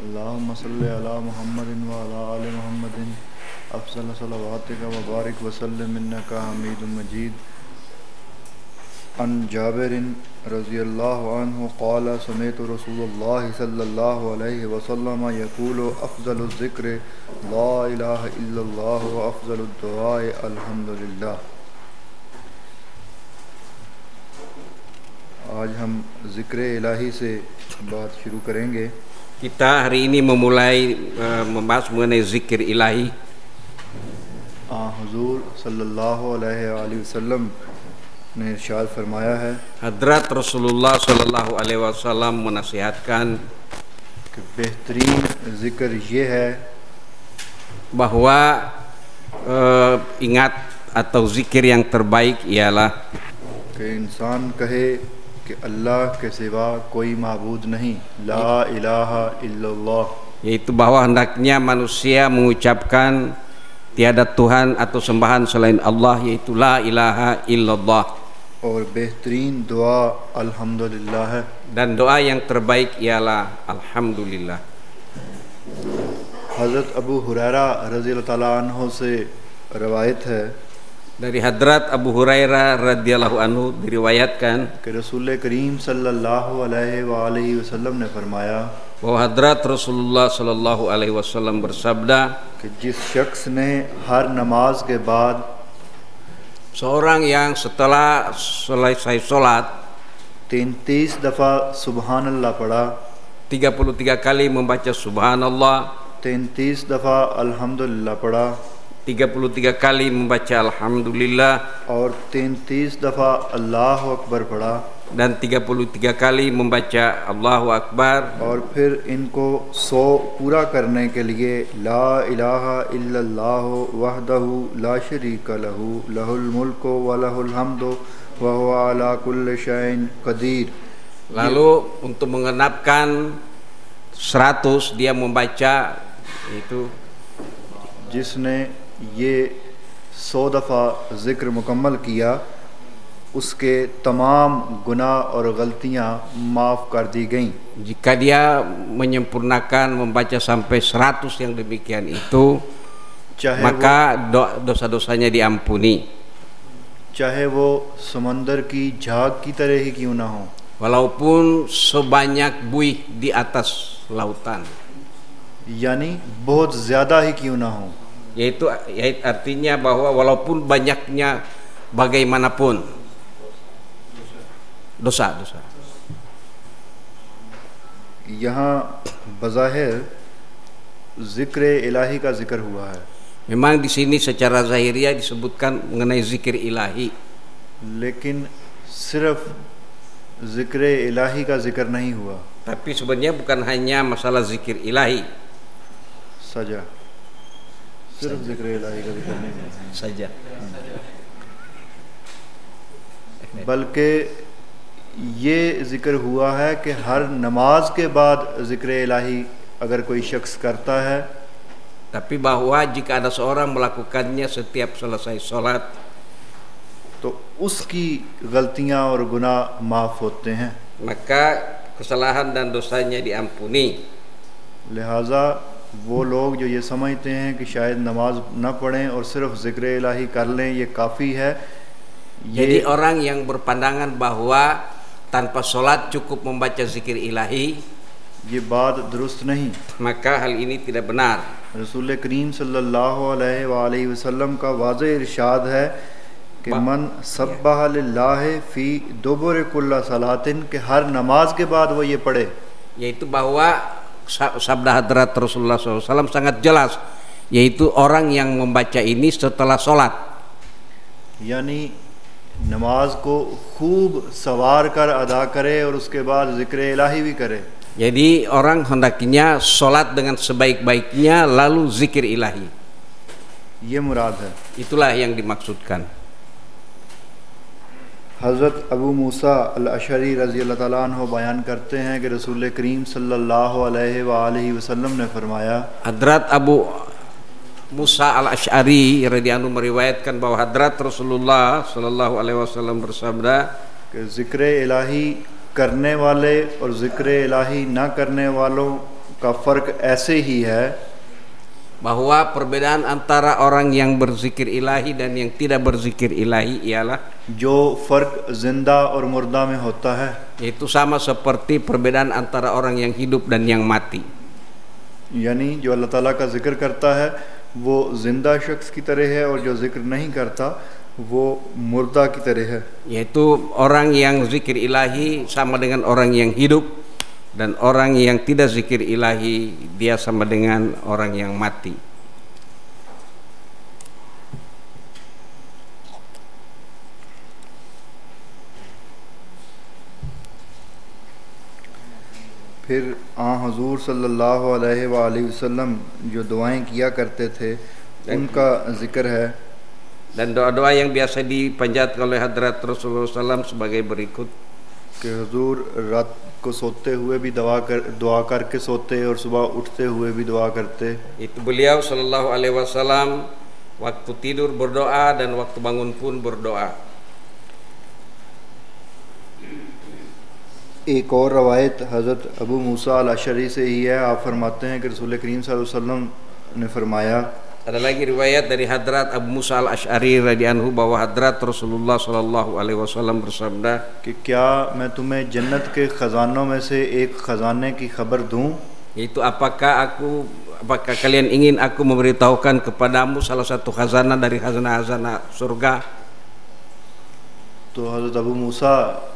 अल्लाहुम्मा सल्लि अला मुहम्मदिन व अला आलि मुहम्मदिन अफ़ज़ल सलवातिका व बारिक व सल्लिम इन्नका हमीदुम मजीद। अन जाबिरिन रज़ियल्लाहु अन्हु क़ाल समिअतु रसूलल्लाह सल्लल्लाहु अलैहि वसल्लम यक़ूलु अफ़ज़लुज़ ज़िक्रि ला इलाहा इल्लल्लाह व अफ़ज़लुद दुआए अल्हम्दुलिल्लाह। आज हम ज़िक्र इलाही से बात शुरू करेंगे। Kita hari ini memulai membahas mengenai zikir ilahi. हुज़ूर सल्लल्लाहु अलैहि वसल्लम ने इरशाद फरमाया है Hadrat Rasulullah Sallallahu Alaihi Wasallam menasihatkan कि बेहतरीन ज़िक्र ये है bahwa ingat atau zikir yang terbaik ialah कि इंसान कहे कि अल्लाह के सिवा कोई माबूद नहीं, ला इलाहा इल्लल्लाह, yaitu bahwa hendaknya manusia mengucapkan tiada Tuhan atau sembahan selain Allah, yaitu la ilaha illallah. और बेहतरीन दुआ अल्हम्दुलिल्लाह है। Dan doa yang terbaik ialah alhamdulillah. हज़रत अबू हुरैरा रज़ियल्लाहु ताला अन्हु से रवायत है Dari Hadrat Abu Hurairah radhiyallahu anhu diriwayatkan कि रसूल करीम सल्लल्लाहु अलैहि वसल्लम ने फरमाया bahwa Hadrat Rasulullah Sallallahu Alaihi Wasallam bersabda, कि जिस शख्स ने हर नमाज के बाद seorang yang setelah selesai sholat 33 दफ़ा सुबहानल्लाह पढ़ा, 33 kali membaca subhanallah, 33 दफ़ा अल्हम्दुलिल्लाह पढ़ा 33 kali membaca alhamdulillah, और 33 दफ़ा अल्लाह अकबर पढ़ा, dan 33 kali membaca Allahu Akbar, और फिर इनको 100 पूरा करने के लिए ला इलाहा इल्लल्लाह वहदहु ला शरीका लहू लहुल मुल्कु व लहुल हम्दु व हुवा अला कुल्लि शैइन क़दीर। lalu untuk mengenapkan 100 dia membaca itu जिसने ये 100 दफ़ा ज़िक्र मुकम्मल किया उसके तमाम गुनाह और गलतियाँ माफ़ कर दी गईं। jika dia menyempurnakan membaca sampai 100 yang demikian itu, maka dosa-dosanya diampuni, चाहे वो समंदर की झाग की तरह ही क्यों ना हो, walaupun sebanyak buih di atas lautan, यानी बहुत ज़्यादा ही क्यों ना हो, yaitu artinya bahwa walaupun banyaknya bagaimanapun dosa-dosa. यहाँ बज़ाहिर ज़िक्र इलाही का ज़िक्र हुआ है, Memang di sini secara zahiriah disebutkan mengenai zikir ilahi, लेकिन सिर्फ ज़िक्र इलाही का ज़िक्र नहीं हुआ, tapi sebenarnya bukan hanya masalah zikir ilahi सजा सिर्फ ज़िक्र इलाही का ज़िक्र नहीं हुआ, saja, बल्कि ये ज़िक्र हुआ है कि हर नमाज के बाद ज़िक्र इलाही अगर कोई शख्स करता है tapi bahwa jika ada seorang melakukannya setiap selesai sholat, तो उसकी गलतियाँ और गुनाह माफ़ होते हैं। maka kesalahan dan dosanya diampuni. लिहाजा वो लोग जो ये समझते हैं कि शायद नमाज न पढ़ें और सिर्फ ज़िक्र इलाही कर लें ये काफ़ी है, Jadi orang yang berpandangan bahwa tanpa sholat cukup membaca zikir ilahi, ये बात दुरुस्त नहीं। maka hal ini tidak benar. रसूल करीम सल्लल्लाहु अलैहि वसल्लम का वाज़ेह इरशाद है कि मन सब्बाह लिल्लाहि फ़ी दुबुर कुल्ला सलातिन, के हर नमाज के बाद वो ये पढ़े, Yaitu bahwa sabda Hadrat Rasulullah SAW sangat jelas, yaitu orang yang membaca ini setelah sholat, यानी नमाज को खूब सवार कर अदा करे और उसके बाद ज़िक्र इलाही भी करे। Jadi orang hendaknya sholat dengan sebaik-baiknya lalu zikir ilahi. ये मुराद है। Itulah yang dimaksudkan. हज़रत अबू मूसा अल-अशअरी रज़ियल्लाहु ताला अन्हु बयान करते हैं कि रसूल करीम सल्लल्लाहु अलैहि वसल्लम ने फरमाया, Hadrat Abu Musa al-Ash'ari radhiyallahu anhu meriwayatkan bahwa Hadrat Rasulullah Sallallahu Alaihi Wasallam bersabda, कि ज़िक्र इलाही करने वाले और ज़िक्र इलाही ना करने वालों का फ़र्क ऐसे ही है bahwa perbedaan antara orang yang berzikir ilahi dan yang tidak berzikir ilahi ialah जो फ़र्क ज़िंदा और मुर्दा में होता है, yaitu sama seperti perbedaan antara orang yang hidup dan yang mati. यानी जो अल्लाह ताला का ज़िक्र करता है वो ज़िंदा शख्स की तरह है और जो ज़िक्र नहीं करता वो मुर्दा की तरह है। Yaitu orang yang zikir ilahi sama dengan orang yang hidup, dan orang yang tidak zikir ilahi dia sama dengan orang yang mati. फिर हज़ूर सल्लल्लाहु अलैहि वसल्लम जो दुआएं किया करते थे उनका ज़िक्र है Dan doa-doa yang biasa dipanjatkan oleh Hadrat Rasulullah SAW sebagai berikut. कि हुजूर रात को सोते हुए भी दुआ करके सोते और सुबह उठते हुए भी दुआ करते। Itu beliau sallallahu alaihi wasallam waktu tidur berdoa dan waktu bangun pun berdoa. एक और रवायत हज़रत अबू मूसा अल-अशअरी से ही है। आप फरमाते हैं कि रसूल करीम सल्लल्लाहु अलैहि वसल्लम ने फरमाया, Ada lagi riwayat dari Hadrat Abu Musa al-Ash'ari radhiyallahu anhu bahwa Hadrat Rasulullah sallallahu alaihi wasallam bersabda, कि क्या मैं तुम्हें जन्नत के ख़जानों में से एक ख़जाने की खबर दूं? yaitu apakah kalian ingin aku memberitahukan kepadamu salah satu khazanah dari khazanah-khazanah surga? तो हज़रत अबू मूसा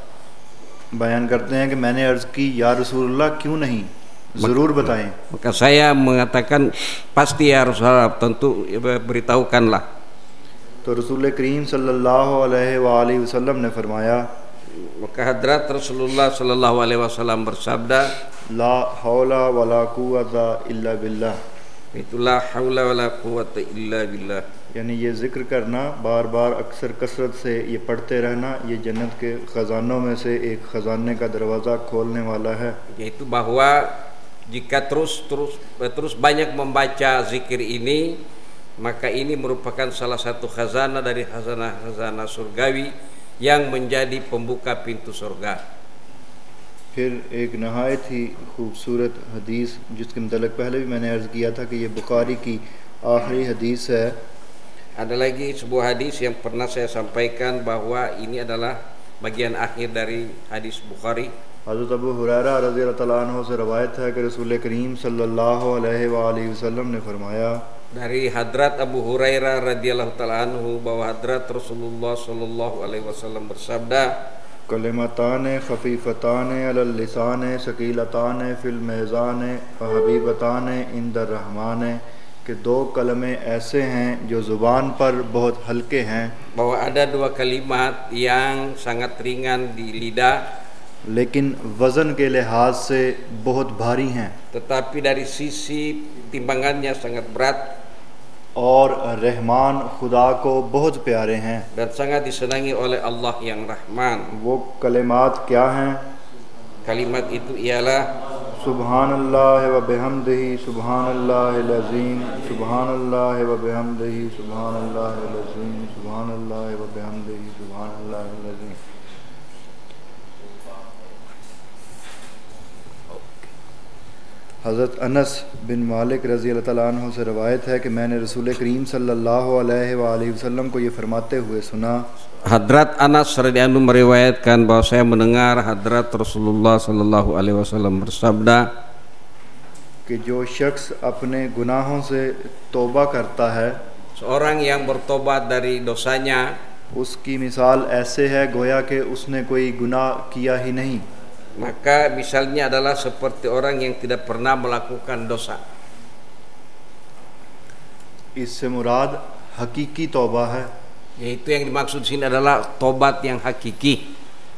बयान करते हैं कि मैंने अर्ज़ की, या रसूलुल्लाह क्यों नहीं, ज़रूर बताएं। Maka saya mengatakan, pasti ya Rasulullah, tentu beritahukanlah. तो रसूल करीम सल्लल्लाहु अलैहि वसल्लम ने फरमाया, Maka Hadrat Rasulullah sallallahu alaihi wasallam bersabda, ला हौला वला कुव्वता इल्ला बिल्लाह, itulah haula wala quwwata illa billah. यानी ये ज़िक्र करना बार बार अक्सर कसरत से ये पढ़ते रहना, ये जन्नत के ख़जानों में से एक ख़जाने का दरवाज़ा खोलने वाला है। Yaitu bahwa jika terus banyak membaca zikir ini, maka ini merupakan salah satu khazanah dari khazanah surgawi yang menjadi pembuka pintu surga. फिर एक नहायत ही खूबसूरत हदीस जिसके मतलब पहले भी मैंने अर्ज़ किया था कि ये बुखारी की आखिरी हदीस है। Ada lagi sebuah hadis yang pernah saya sampaikan bahwa ini adalah bagian akhir dari hadis Bukhari. हज़रत अबू हुरैरा रज़ियल्लाहु तआला अन्हु से रवायत है कि रसूल करीम सल्लल्लाहु अलैहि वसल्लम ने फरमाया, dari Hadrat Abu Hurairah radhiyallahu taala anhu bahwa Hadrat Rasulullah sallallahu alaihi wasallam bersabda, कलिमताने खफीफताने अलल लिसाने सकीलताने फिल मेज़ाने व हबीबताने इंदर रहमाने, कि दो कलमे ऐसे हैं जो ज़ुबान पर बहुत हल्के हैं, bahwa ada dua kalimat yang sangat ringan di lidah लेकिन वज़न के लिहाज से बहुत भारी हैं, tetapi dari sisi timbangannya sangat berat और रहमान खुदा को बहुत प्यारे हैं। dan sangat disenangi oleh Allah yang Rahman. वो कलिमात क्या हैं? Kalimat itu ialah सुबहानल्लाह व बिहम्दिही सुबहानल्लाहिल अज़ीम सुबहानल्लाह व बिहम्दिही सुबहानल्लाहिल अज़ीम सुबहानल्लाह व बिहम्दिही सुबहानल्लाहिल अज़ीम। हज़रत अनस बिन मालिक रज़ियल्लाहु तआला अन्हु से रवायत है कि मैंने रसूल करीम सल्लल्लाहु अलैहि वसल्लम को ये फरमाते हुए सुना। Hadrat Anas radhiyallahu anhu meriwayatkan bahwa saya mendengar Hadrat Rasulullah sallallahu alaihi wasallam bersabda, कि जो शख्स अपने गुनाहों से तौबा करता है, seorang yang bertobat dari dosanya, उसकी मिसाल ऐसे है गोया कि उसने कोई गुनाह किया ही नहीं। maka misalnya adalah seperti orang yang tidak pernah melakukan dosa. इससे मुराद हकीकी तौबा है, Yaitu yang dimaksud sini adalah tobat yang hakiki.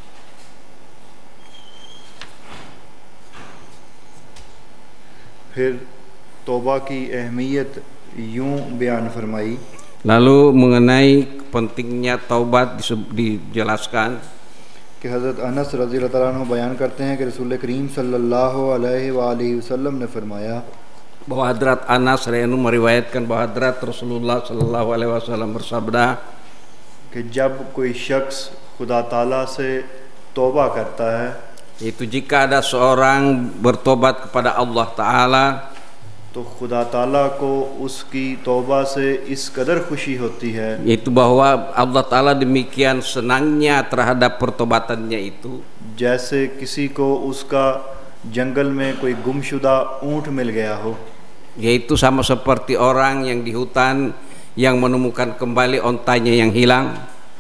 फिर तौबा की अहमियत यूं बयान फरमाई, Lalu mengenai pentingnya taubat dijelaskan कि हज़रत अनस रज़ियल्लाहु तआला अन्हु बयान करते हैं कि रसूल करीम सल्लल्लाहु अलैहि वसल्लम ने फरमाया, bahwa Hadrat Anas radhiyallahu anhu meriwayatkan bahwa Hadrat Rasulullah sallallahu alaihi wasallam bersabda, कि जब कोई शख्स खुदा ताला से तौबा करता है, Itu jika ada seorang bertobat kepada Allah Ta'ala, तो खुदा ताला को उसकी तौबा से इस कदर खुशी होती है, yaitu bahwa Allah Ta'ala demikian senangnya terhadap pertobatannya itu, जैसे किसी को उसका जंगल में कोई गुमशुदा ऊंट मिल गया हो, yaitu sama seperti orang yang di hutan yang menemukan kembali ontanya yang hilang.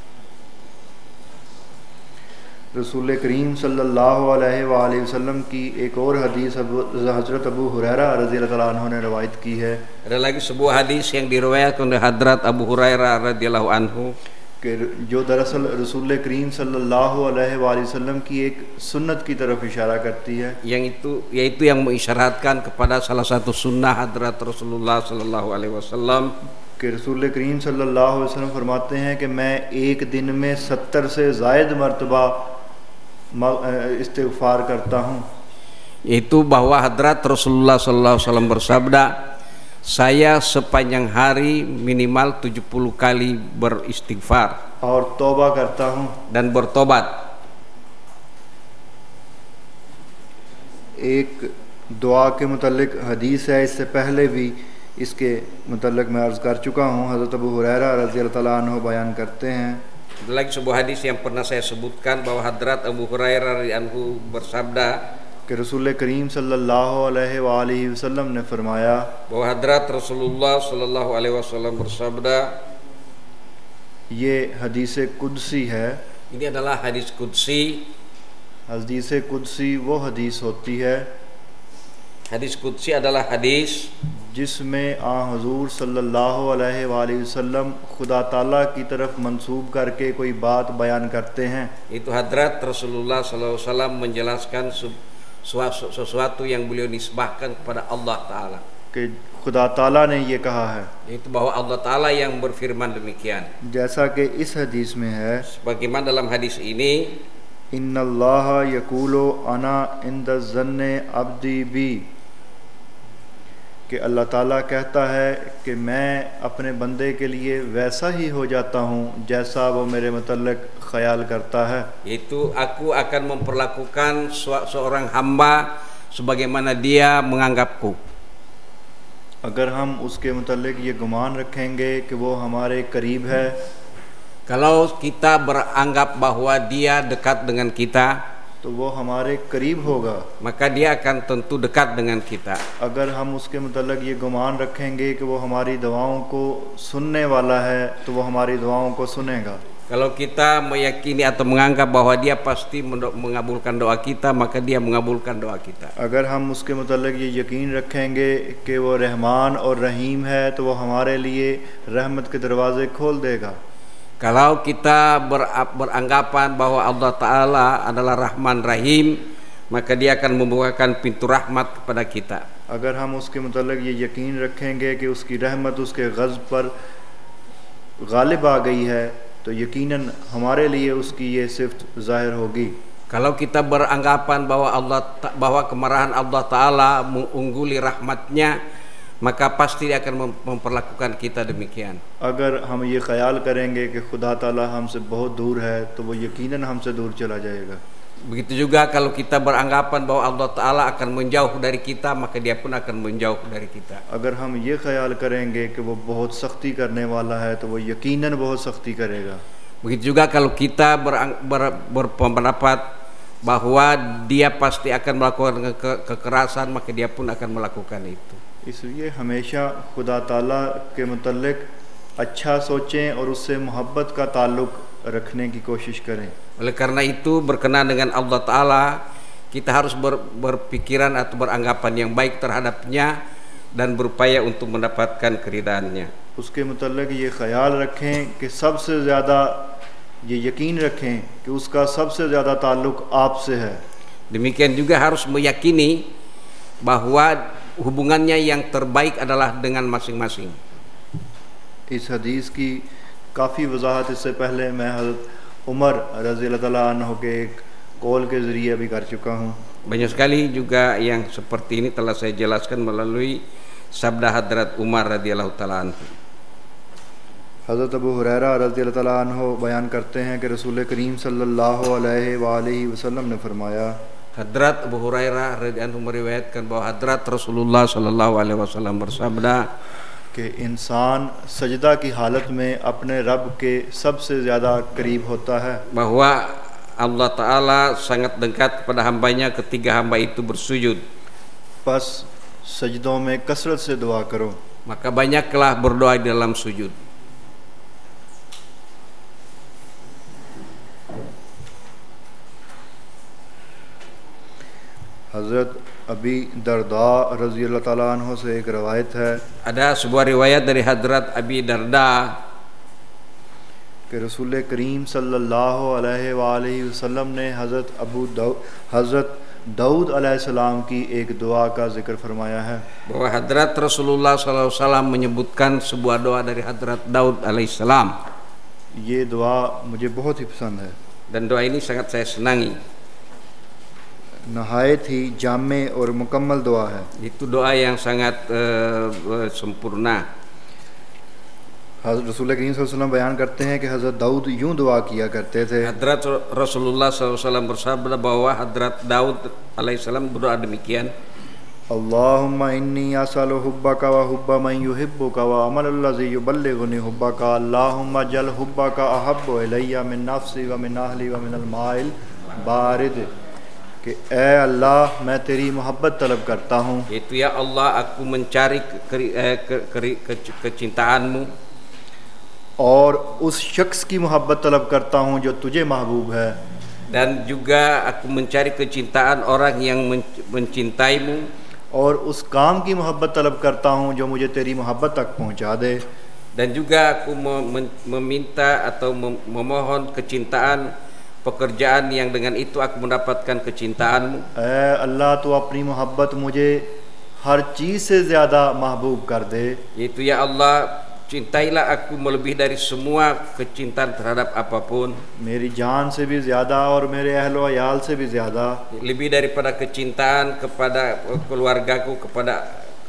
रसूल करीम सल्लल्लाहु अलैहि वसल्लम की एक और हदीस हज़रत अबू हुरैरा रज़ी अल्लाह तआला अन्हु ने रवायत की है। Ada lagi sebuah hadis yang diriwayatkan oleh Hadrat Abu Hurairah radhiyallahu anhu, कि जो दरअसल रसूल करीम सल्लल्लाहु अलैहि वसल्लम की एक सुन्नत की तरफ इशारा करती है, yaitu yang mengisyaratkan kepada salah satu sunnah Hadrat Rasulullah sallallahu alaihi wasallam, कि रसूल करीम सल्लल्लाहु अलैहि वसल्लम फरमाते हैं कि मैं एक दिन में 70 से ज़ायद मरतबा इस्तिग़फ़ार करता हूँ, yaitu bahwa Hadrat Rasulullah sallallahu alaihi wasallam bersabda, saya sepanjang hari minimal 70 kali beristighfar और तौबा करता हूँ। dan bertobat. एक दुआ के मुतल्लिक़ हदीस है, इससे पहले भी इसके मुतल्लिक़ मैं अर्ज़ कर चुका हूँ। हज़रत अबू हुरैरा रज़ी अल्लाह तआला अन्हु बयान करते हैं, Ada lagi sebuah hadis yang pernah saya sebutkan bahwa Hadrat Abu Hurairah radhiyallahu anhu bersabda, कि रसूल करीम सल्लल्लाहु अलैहि वसल्लम ने फरमाया, bahwa Hadrat Rasulullah sallallahu alaihi wasallam bersabda, ये हदीस कुदसी है। ini adalah hadis qudsi. हदीस कुदसी वो हदीस होती है Hadis qudsi adalah hadis जिसमें हुज़ूर सल्लल्लाहु अलैहि वसल्लम खुदा ताला की तरफ मंसूब करके कोई बात बयान करते हैं। itu Hadrat Rasulullah sallallahu alaihi wasallam menjelaskan sesuatu yang beliau nisbahkan kepada Allah Ta'ala, कि खुदा ताला ने ये कहा है, yaitu bahwa Allah Ta'ala yang berfirman demikian. जैसा कि इस हदीस में है, Sebagaimana dalam hadis ini, इन्नल्लाह यकूलो अना इंद ज़न्ने अब्दी बी, कि अल्लाह ताला कहता है कि मैं अपने बंदे के लिए वैसा ही हो जाता हूँ जैसा वो मेरे मुतल्लिक़ ख्याल करता है, yaitu aku akan memperlakukan seorang hamba sebagaimana dia menganggapku. अगर हम उसके मुतल्लिक़ ये गुमान रखेंगे कि वो हमारे करीब है, Kalau kita beranggap bahwa dia dekat dengan kita, तो वो हमारे करीब होगा। maka dia akan tentu dekat dengan kita. अगर हम उसके मुतल्लिक़ ये गुमान रखेंगे कि वो हमारी दुआओं को सुनने वाला है, तो वो हमारी दुआओं को सुनेगा। Kalau kita meyakini atau menganggap bahwa dia pasti mengabulkan doa kita, maka dia mengabulkan doa kita. अगर हम उसके मुतल्लिक़ ये यकीन रखेंगे कि वो रहमान और रहीम है, तो वो हमारे लिए रहमत के दरवाज़े खोल देगा। Kalau kita beranggapan bahwa Allah Ta'ala adalah Rahman Rahim, maka dia akan membukakan pintu rahmat kepada kita. अगर हम उसके मुतल्लिक़ ये यकीन रखेंगे कि उसकी रहमत उसके ग़ज़ब पर गालिब आ गई है, तो यकीनन हमारे लिए उसकी ये सिफ़त ज़ाहिर होगी। Kalau kita beranggapan bahwa kemarahan Allah Ta'ala mengungguli rahmatnya, maka pasti dia akan memperlakukan kita demikian. अगर हम ये ख्याल करेंगे कि खुदा ताला हमसे बहुत दूर है, तो वो यकीनन हमसे दूर चला जाएगा। Begitu juga kalau kita beranggapan bahwa Allah Ta'ala akan menjauh dari kita, maka dia pun akan menjauh dari kita. अगर हम ये ख्याल करेंगे कि वो बहुत सख्ती करने वाला है, तो वो यकीनन बहुत सख्ती करेगा। Begitu juga kalau kita berpendapat bahwa dia pasti akan melakukan kekerasan, maka dia pun akan melakukan itu. इसलिए हमेशा खुदा ताला के मुतल्लिक़ अच्छा सोचें और उससे मोहब्बत का ताल्लुक़ रखने की कोशिश करें। Oleh karena itu, berkenaan dengan Allah Ta'ala, kita harus berpikiran atau beranggapan yang baik terhadapnya dan berupaya untuk mendapatkan keridhaannya. उसके मुतल्लिक़ ये ख्याल रखें कि सबसे ज़्यादा ये यकीन रखें कि उसका सबसे ज़्यादा ताल्लुक़ आपसे है। Demikian juga harus meyakini bahwa hubungannya yang terbaik adalah dengan masing-masing. इस हदीस की काफ़ी वजाहत इससे पहले मैं हज़रत उमर रज़ी अल्लाह तआला अन्हु के एक कौल के ज़रिए अभी कर चुका हूँ। Banyak sekali juga yang seperti ini telah saya jelaskan melalui sabda Hadrat Umar radhiyallahu taala anhu. हज़रत अबू हुरैरा रज़ी अल्लाह तआला अन्हु बयान करते हैं कि रसूल करीम सल्लल्लाहु अलैहि वसल्लम ने फरमाया, Hadrat Abu Hurairah radhiyallahu anhu meriwayatkan bahwa Hadrat Rasulullah sallallahu alaihi wasallam bersabda कि इंसान सजदा की हालत में अपने रब के सबसे ज़्यादा करीब होता है, bahwa Allah Ta'ala sangat dekat kepada hambanya ketika hamba itu bersujud. बस सजदों में कसरत से दुआ करो. Maka banyaklah berdoa di dalam sujud. हज़रत अबी दरदा रज़ी अल्लाह ताला अन्हु से एक रवायत है Ada sebuah riwayat dari Hadrat Abi Darda कि रसूल करीम सल्लल्लाहु अलैहि वसल्लम ने हज़रत दाऊद अलैहिस्सलाम की एक दुआ का जिक्र फरमाया है bahwa Hadrat Rasulullah SAW menyebutkan sebuah doa dari Hadrat Daud alaihissalam. ये दुआ मुझे बहुत ही पसंद है. Dan doa ini sangat saya senangi. नहायत ही जामे और मुकम्मल दुआ है. Itu doa yang sangat sempurna. रसूल करीम सल्लल्लाहु अलैहि वसल्लम बयान करते हैं कि हज़रत दाऊद यूं दुआ किया करते थे. Hadrat Rasulullah SAW bersabda bahwa Hadrat Daud alaihissalam berdoa demikian. Allahumma inni as'alu hubbaka wa hubba man yuhibbuka wa amalul-ladzi yuballighuni hubbaka. Allahumma jal hubbaka ahabbu ilayya min nafsi wa min ahli wa min al-ma'il barid. कि ऐ अल्लाह मैं तेरी मोहब्बत तलब करता हूँ. Itu ya Allah, aku mencari kecintaanmu और उस शख्स की मोहब्बत तलब करता हूँ जो तुझे महबूब है. dan juga aku mencari kecintaan orang yang mencintaimu और उस काम की मोहब्बत तलब करता हूँ जो मुझे तेरी मोहब्बत तक पहुँचा दे. dan juga aku meminta atau memohon kecintaan pekerjaan yang dengan itu aku mendapatkan kecintaanmu. ऐ अल्लाह तू अपनी मोहब्बत मुझे हर चीज़ से ज़्यादा महबूब कर दे. Itu ya Allah, cintailah aku melebihi dari semua kecintaan terhadap apapun, मेरी जान से भी ज़्यादा और मेरे अहलो अयाल से भी ज़्यादा. lebih daripada kecintaan kepada keluargaku, kepada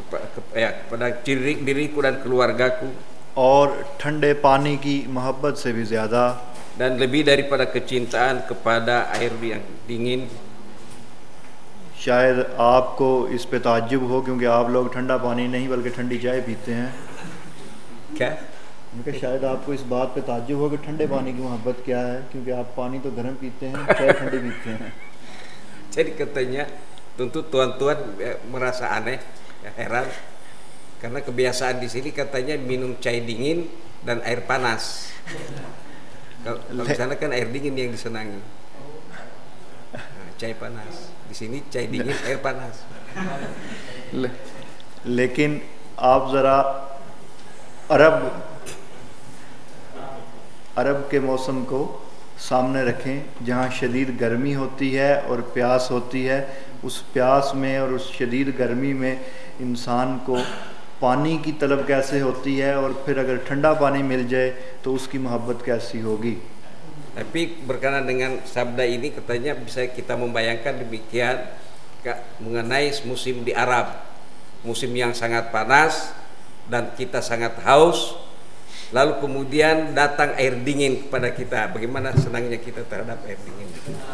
diriku dan keluargaku, और ठंडे पानी की मोहब्बत से भी ज़्यादा. dan lebih daripada kecintaan kepada air yang dingin. शायद आपको इस पे ताज्जुब हो क्योंकि आप लोग ठंडा पानी नहीं बल्कि ठंडी चाय पीते हैं. क्या? उनके शायद आपको इस बात पे ताज्जुब हो कि ठंडे पानी की मोहब्बत क्या है, क्योंकि आप पानी तो गर्म पीते हैं, चाय ठंडी पीते हैं. Jadi katanya tentu tuan-tuan merasa aneh, heran, karena kebiasaan di sini katanya minum chai dingin dan air panas. Kalau di sana kan air dingin yang disenangi, chai panas. Di sini chai dingin, air panas. लेकिन आप ज़रा अरब के मौसम को सामने रखें जहाँ शदीद गर्मी होती है और प्यास होती है. उस प्यास में और उस शदीद गर्मी में इंसान को पानी की तलब कैसे होती है, और फिर अगर ठंडा पानी मिल जाए तो उसकी मोहब्बत कैसी होगी. Tapi berkenaan dengan sabda ini katanya bisa kita membayangkan demikian mengenai musim di Arab, musim yang sangat panas dan kita sangat haus, lalu kemudian datang air dingin kepada kita, bagaimana senangnya kita terhadap air dingin.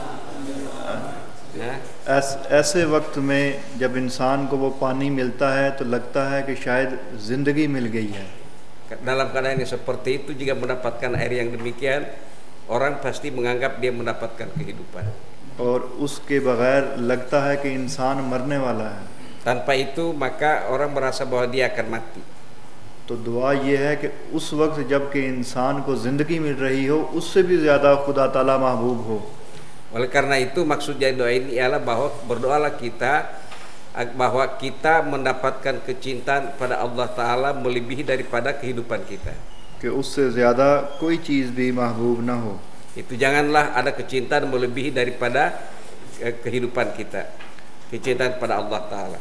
ऐसे वक्त में जब इंसान को वो पानी मिलता है तो लगता है कि शायद ज़िंदगी मिल गई है. Dalam keadaan yang seperti itu, jika mendapatkan air yang demikian, orang pasti menganggap dia mendapatkan kehidupan. और उसके बगैर लगता है कि इंसान मरने वाला है. Tanpa itu maka orang merasa bahwa dia akan mati. तो दुआ ये है कि उस वक्त जब कि इंसान को ज़िंदगी मिल रही हो उससे भी ज़्यादा खुदा ताला महबूब हो. Oleh karena itu maksudnya doa ini ialah bahwa berdoalah kita bahwa kita mendapatkan kecintaan pada Allah Ta'ala melebihi daripada kehidupan kita. कि उससे ज़्यादा कोई चीज़ भी महबूब ना हो. Itu janganlah ada kecintaan melebihi daripada kehidupan kita, kecintaan pada Allah Ta'ala.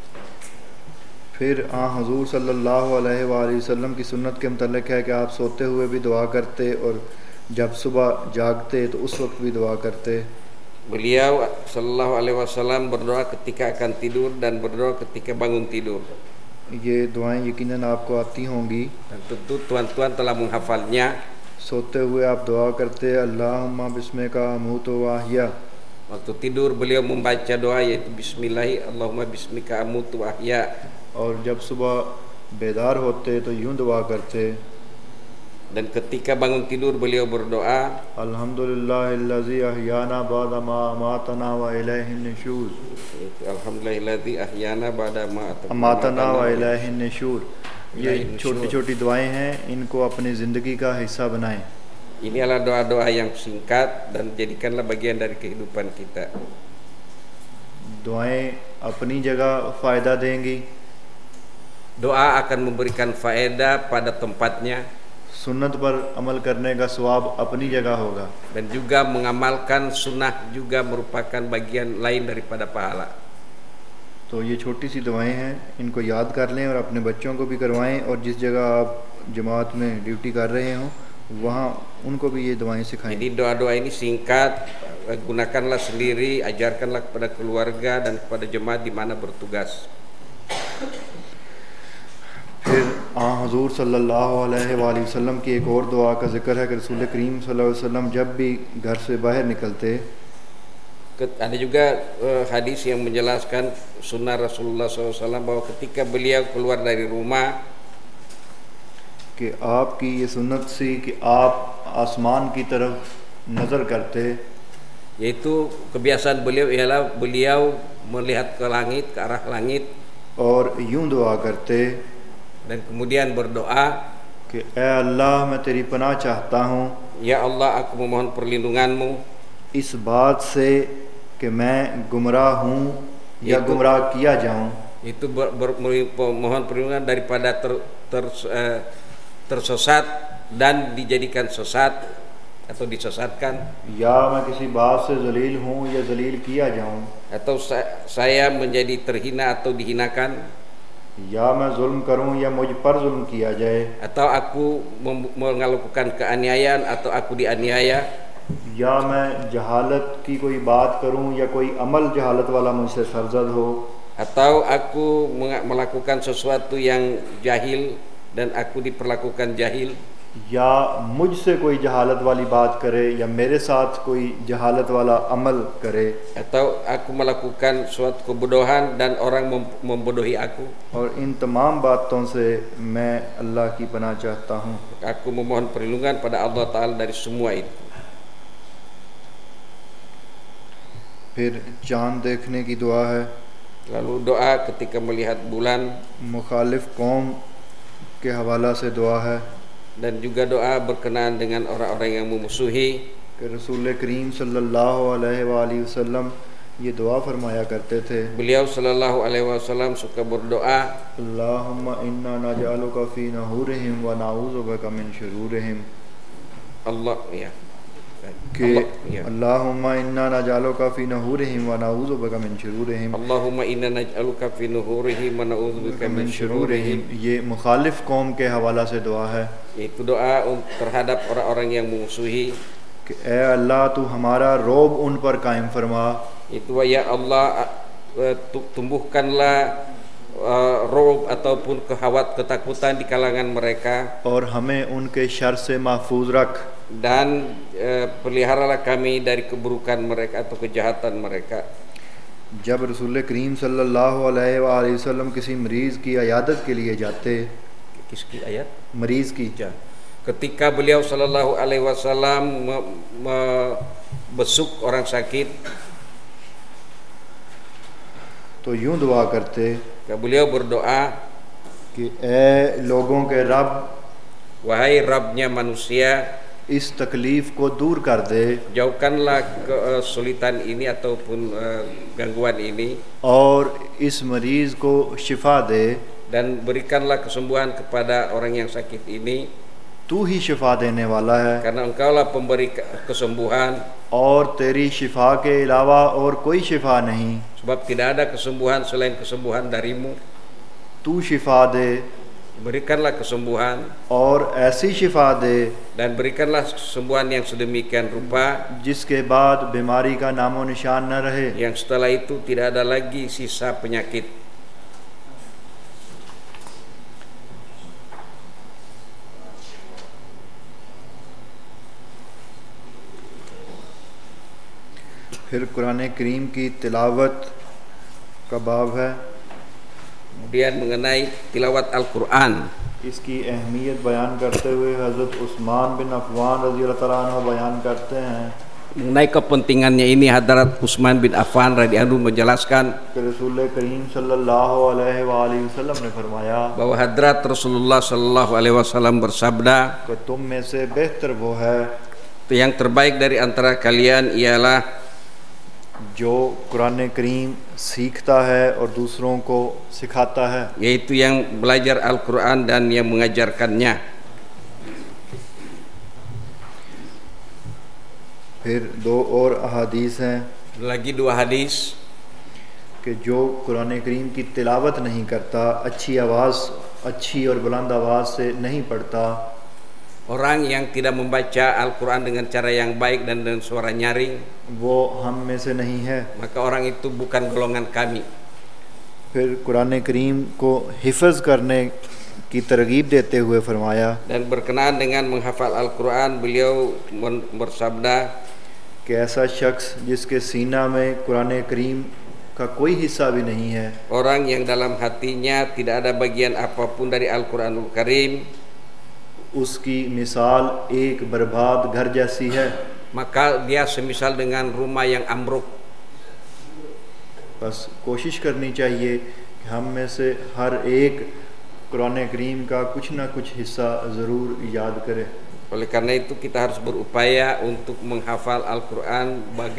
फिर हुज़ूर सल्लल्लाहु अलैहि वसल्लम की सुन्नत के मुतालिक है कि आप सोते हुए भी दुआ करते और जब सुबह जागते तो उस वक्त भी दुआ करते. Beliau sallallahu alaihi wasallam berdoa ketika akan tidur dan berdoa ketika bangun tidur. ये दुआएं यकीनन आपको आती होंगी. Dan tentu tuan-tuan telah menghafalnya. सोते हुए आप दुआ करते अल्लाहुम्मा बिस्मिका अमूतु व अहया. Waktu tidur beliau membaca doa yaitu Bismillahi Allahumma bismika amutu wa ahya. और जब सुबह बेदार होते तो यूं दुआ करते, Dan ketika bangun tidur beliau berdoa, अल्हम्दुलिल्लाहिल्लज़ी अहयाना बाद मा अमातना व इलैहिन निशूर, Alhamdulillahilladzi ahyana ba'da ma अमातना व इलैहिन निशूर। ये छोटी छोटी दुआएं हैं, इनको अपनी ज़िंदगी का हिस्सा बनाएं। Ini adalah doa-doa yang singkat dan jadikanlah bagian dari kehidupan kita. दुआएं अपनी जगह फ़ायदा देंगी, Doa akan memberikan faedah pada tempatnya सुन्नत पर अमल करने का सवाब अपनी जगह होगा। dan juga mengamalkan sunnah juga merupakan bagian lain daripada pahala. तो ये छोटी सी दुआएं हैं, इनको याद कर लें और अपने बच्चों को भी करवाएं, और जिस जगह आप जमात में ड्यूटी कर रहे हों वहाँ उनको भी ये दुआएं सिखाएं। Jadi doa-doa ini singkat, gunakanlah sendiri, ajarkanlah kepada keluarga dan kepada jemaat di mana bertugas. फिर हज़ूर सल्लल्लाहु अलैहि वसल्लम की एक और दुआ का जिक्र है कि रसूल करीम सल्लल्लाहु अलैहि वसल्लम जब भी घर से बाहर निकलते, Ada juga hadis yang menjelaskan sunnah Rasulullah SAW bahwa ketika beliau keluar dari rumah, कि आपकी ये सुन्नत सी कि आप आसमान की तरफ नज़र करते, yaitu kebiasaan beliau ialah beliau melihat ke langit, ke arah langit, और यूं दुआ करते dan kemudian berdoa, कि ए अल्लाह मैं तेरी पनाह चाहता हूँ Ya Allah, aku memohon perlindunganmu इस बात से कि मैं गुमराह हूँ या Itu- गुमराह किया जाऊँ, itu mohon perlindungan daripada tersesat dan dijadikan sesat atau disesatkan, या मैं किसी बात से जलील हूँ या जलील किया जाऊँ, atau saya menjadi terhina atau dihinakan, या मैं जुल्म करूँ या मुझ पर जुल्म किया जाए, atau aku melakukan keaniayaan atau aku dianiaya, या मैं जहालत की कोई बात करूं या कोई अमल जहालत वाला मुझसे सरजद हो, atau aku melakukan sesuatu yang jahil dan aku diperlakukan jahil, या मुझसे कोई जहालत वाली बात करे या मेरे साथ कोई जहालत वाला अमल करे, atau aku melakukan suatu kebodohan dan orang membodohi aku. और इन तमाम बातों से मैं अल्लाह की पनाह चाहता हूँ। Aku memohon perlindungan pada Allah Ta'ala dari semua itu. फिर चाँद देखने की दुआ है, Lalu doa ketika melihat bulan, मुखालिफ कौम के हवाला से दुआ है dan juga doa berkenaan dengan orang-orang yang memusuhi. कि रसूल करीम सल्लल्लाहु अलैहि वसल्लम ये दुआ फरमाया करते थे, Beliau Shallallahu Alaihi Wasallam suka berdoa, अल्लाहुम्मा इन्ना नजअलुका फी नहूरिहिम व नऊज़ु बिका मिन शुरूरिहिम, Allah ya. कि अल्लाहुम्मा इन्ना नजअलुका फी नहूरिहिम व नऊज़ु बिका मिन शुरूरिहिम, Allahumma inna naj'aluka fi nuhurihim wa na'udzubika min syururihim. ये मुखालिफ कौम के हवाला से दुआ है Itu doa terhadap orang-orang yang memusuhi. कि ए अल्लाह तू हमारा रोब उन पर कायम फरमा, Itu ya Allah, tumbuhkanlah rob ataupun ketakutan di kalangan mereka, और हमें उनके शर से महफूज रख, dan peliharalah kami dari keburukan mereka atau kejahatan mereka. जब रसूल करीम सल्लल्लाहु अलैहि वसल्लम किसी मरीज़ की अयादत के लिए जाते, Kiski ayat. मरीज़ की, Ketika beliau Shallallahu Alaihi Wasallam besuk orang sakit, तो यूं दुआ करते beliau berdoa, कि ए लोगों के रब, wahai Rabbnya manusia, इस तकलीफ़ को दूर कर दे jauhkanlah kesulitan ini ataupun gangguan ini, और इस मरीज़ को शिफा दे, dan berikanlah kesembuhan kepada orang yang sakit ini, तू ही शिफा देने वाला है karena engkaulah pemberi kesembuhan, और तेरी शिफा के अलावा और कोई शिफा नहीं, sebab tidak ada kesembuhan selain kesembuhan darimu. तू शिफा दे Berikanlah kesembuhan और ऐसी शिफा दे dan berikanlah kesembuhan yang sedemikian rupa जिसके बाद बीमारी का नामो निशान न रहे, yang setelah itu tidak ada lagi sisa penyakit. फिर कुरान करीम की तिलावत का बाब है। Kemudian mengenai tilawat Al-Quran. इसकी अहमियत बयान करते हुए हज़रत उस्मान बिन अफ़वान रज़ियल्लाहु ताला अन्हु बयान करते हैं Mengenai kepentingannya ini Hadrat Utsman bin Affan radhiyallahu anhu menjelaskan कि रसूल करीम सल्लल्लाहु अलैहि वसल्लम ने फरमाया bahwa Hadrat Rasulullah sallallahu alaihi wasallam bersabda, कि तुम में से बेहतर वो है yang terbaik dari antara kalian ialah जो कुरान करीम सीखता है और दूसरों को सिखाता है, yaitu yang belajar Al-Quran dan yang mengajarkannya. फिर दो और अहादीस हैं Lagi dua hadis कि जो कुरान करीम की तिलावत नहीं करता, अच्छी और बुलंद आवाज़ से नहीं पढ़ता, orang yang tidak membaca Al-Quran dengan cara yang baik dan dengan suara nyaring, वो हम में से नहीं है। maka orang itu bukan golongan kami. फिर कुरान करीम को हिफ़्ज़ करने की तरगीब देते हुए फरमाया Dan berkenaan dengan menghafal Al-Quran, beliau bersabda, कि ऐसा शख्स जिसके सीना में कुरान करीम का कोई हिस्सा भी नहीं है, orang yang dalam hatinya tidak ada bagian apapun dari Al-Quranul Karim, उसकी मिसाल एक बर्बाद घर जैसी है। maka dia semisal dengan rumah yang ambruk. बस कोशिश करनी चाहिए कि हम में से हर एक कुरान करीम का कुछ ना कुछ हिस्सा ज़रूर याद करे। Oleh karena itu kita harus berupaya untuk menghafal Al-Quran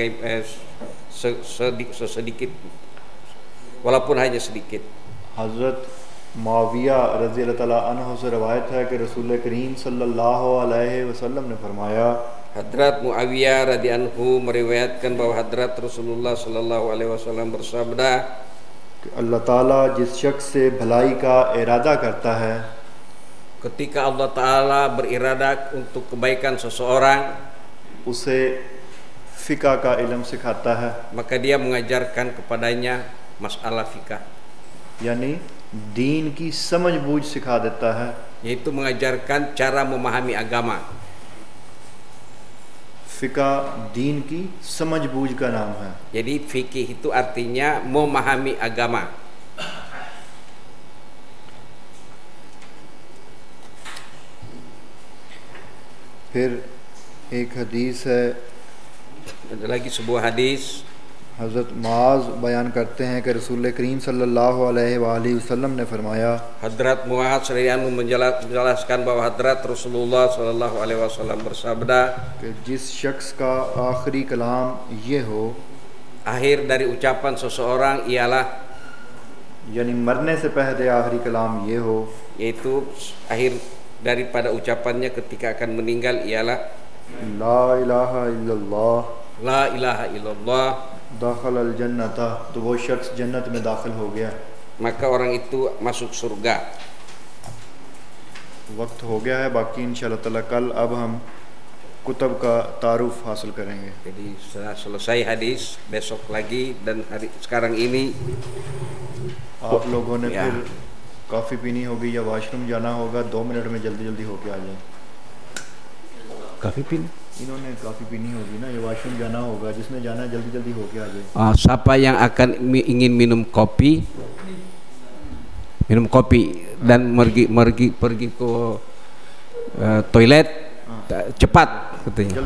sesedikit, walaupun hanya sedikit. हज़रत माविया रज़ियल्लाहु ताला अन्हु से रवायत है कि रसूल करीम सल्लल्लाहु अलैहि वसल्लम ने फरमाया Hadrat Muawiyah radhiyallahu anhu meriwayatkan bahwa Hadrat Rasulullah sallallahu alaihi wasallam bersabda, कि अल्लाह ताला जिस शख्स से भलाई का इरादा करता है, ketika Allah Ta'ala berirada untuk kebaikan seseorang, उसे फ़िक़ा का इल्म सिखाता है, maka dia mengajarkan kepadanya masalah fikah, यानी दीन की समझ बूझ सिखा देता है। yaitu mengajarkan cara memahami agama. फ़िक़ा दीन की समझ बूझ का नाम है। Jadi fikih itu artinya memahami agama. फिर एक हदीस है, Ada lagi sebuah hadis, हज़रत मुआज़ बयान करते हैं कि रसूल करीम सल्लल्लाहु अलैहि वसल्लम ने फरमाया Hadrat Mu'adz radhiyallahu anhu menjelaskan bahwa Hadrat Rasulullah sallallahu alaihi wasallam bersabda, कि जिस शख्स का आखिरी कलाम ये हो, akhir dari ucapan seseorang ialah, यानी मरने से पहले आखिरी कलाम ये हो, yaitu akhir daripada ucapannya ketika akan meninggal ialah ला इलाहा इल्लल्लाह La ilaha illallah, दाखिल अल जन्नता, तो वो शख्स जन्नत में दाखिल हो गया। maka orang itu masuk surga. वक्त हो गया है, बाकी इंशाअल्लाह ताला कल अब हम कुतब का तारुफ हासिल करेंगे। Jadi setelah selesai hadis, besok lagi dan hari sekarang ini आप लोगों ने या। फिर कॉफ़ी पीनी होगी या वॉशरूम जाना होगा, 2 मिनट में जल्दी जल्दी होके आ जाए। Kafe pin. इन्होंने कॉफ़ी पीनी होगी ना, ये वॉशरूम जाना होगा, जिसने जाना है जल्दी जल्दी होके आ जाए। Siapa yang akan ingin minum kopi dan pergi ke toilet cepat katanya.